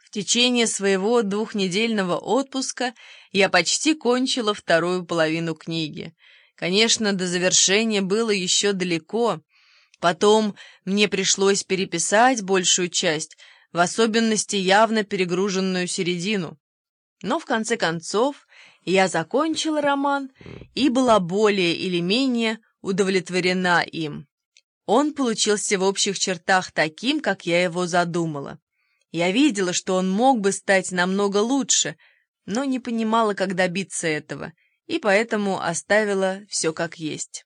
В течение своего 2-недельного отпуска я почти кончила вторую половину книги. Конечно, до завершения было еще далеко. Потом мне пришлось переписать большую часть, в особенности явно перегруженную середину. Но в конце концов я закончила роман и была более или менее удовлетворена им. Он получился в общих чертах таким, как я его задумала. Я видела, что он мог бы стать намного лучше, но не понимала, как добиться этого, и поэтому оставила все как есть.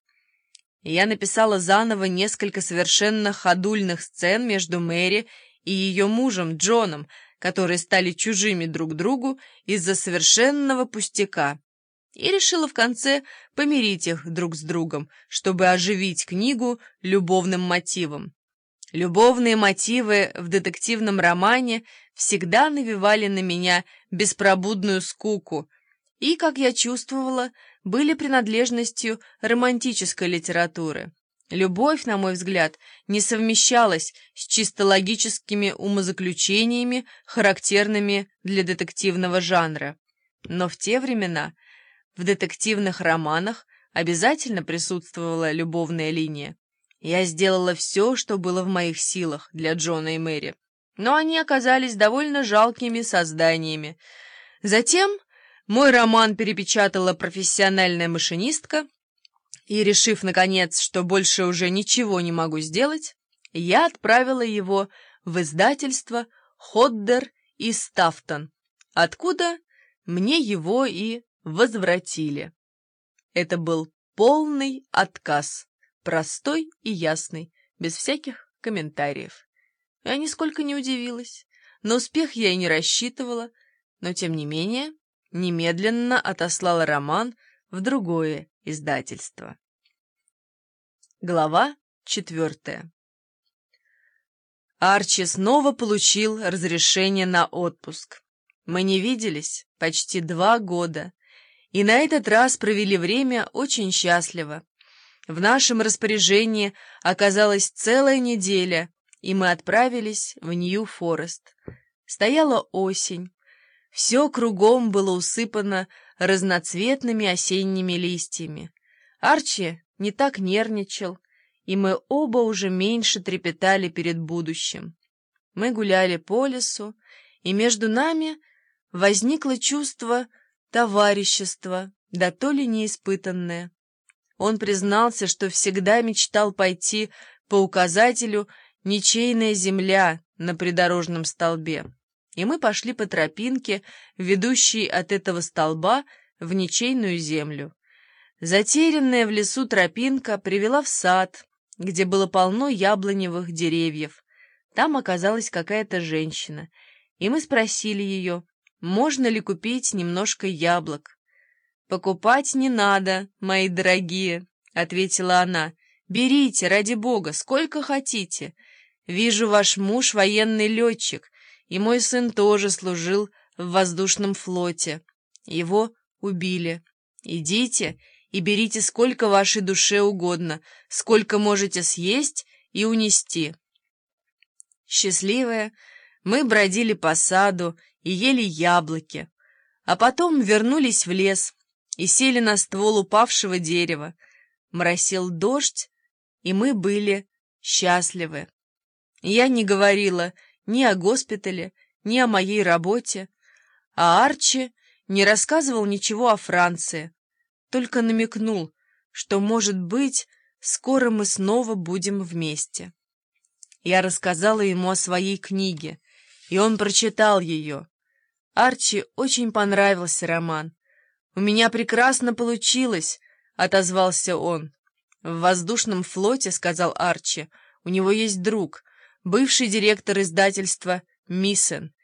Я написала заново несколько совершенно ходульных сцен между Мэри и ее мужем Джоном, которые стали чужими друг другу из-за совершенного пустяка, и решила в конце помирить их друг с другом, чтобы оживить книгу любовным мотивом. Любовные мотивы в детективном романе всегда навевали на меня беспробудную скуку и, как я чувствовала, были принадлежностью романтической литературы. Любовь, на мой взгляд, не совмещалась с чисто логическими умозаключениями, характерными для детективного жанра. Но в те времена в детективных романах обязательно присутствовала любовная линия. Я сделала все, что было в моих силах для Джона и Мэри, но они оказались довольно жалкими созданиями. Затем мой роман перепечатала профессиональная машинистка, и, решив, наконец, что больше уже ничего не могу сделать, я отправила его в издательство «Ходдер и Стафтон», откуда мне его и возвратили. Это был полный отказ. Простой и ясный, без всяких комментариев. Я нисколько не удивилась. На успех я и не рассчитывала, но, тем не менее, немедленно отослала роман в другое издательство. Глава 4. Арчи снова получил разрешение на отпуск. Мы не виделись почти 2 года, и на этот раз провели время очень счастливо. В нашем распоряжении оказалась целая неделя, и мы отправились в Нью-Форест. Стояла осень. Все кругом было усыпано разноцветными осенними листьями. Арчи не так нервничал, и мы оба уже меньше трепетали перед будущим. Мы гуляли по лесу, и между нами возникло чувство товарищества, да то ли неиспытанное. Он признался, что всегда мечтал пойти по указателю «Ничейная земля» на придорожном столбе, и мы пошли по тропинке, ведущей от этого столба в ничейную землю. Затерянная в лесу тропинка привела в сад, где было полно яблоневых деревьев. Там оказалась какая-то женщина, и мы спросили ее, можно ли купить немножко яблок. «Покупать не надо, мои дорогие», — ответила она. «Берите, ради бога, сколько хотите. Вижу, ваш муж военный летчик, и мой сын тоже служил в воздушном флоте. Его убили. Идите и берите сколько вашей душе угодно, сколько можете съесть и унести». Счастливые, мы бродили по саду и ели яблоки, а потом вернулись в лес и сели на ствол упавшего дерева. Моросил дождь, и мы были счастливы. Я не говорила ни о госпитале, ни о моей работе, а Арчи не рассказывал ничего о Франции, только намекнул, что, может быть, скоро мы снова будем вместе. Я рассказала ему о своей книге, и он прочитал ее. Арчи очень понравился роман. «У меня прекрасно получилось», — отозвался он. «В воздушном флоте, — сказал Арчи, — у него есть друг, бывший директор издательства Миссен,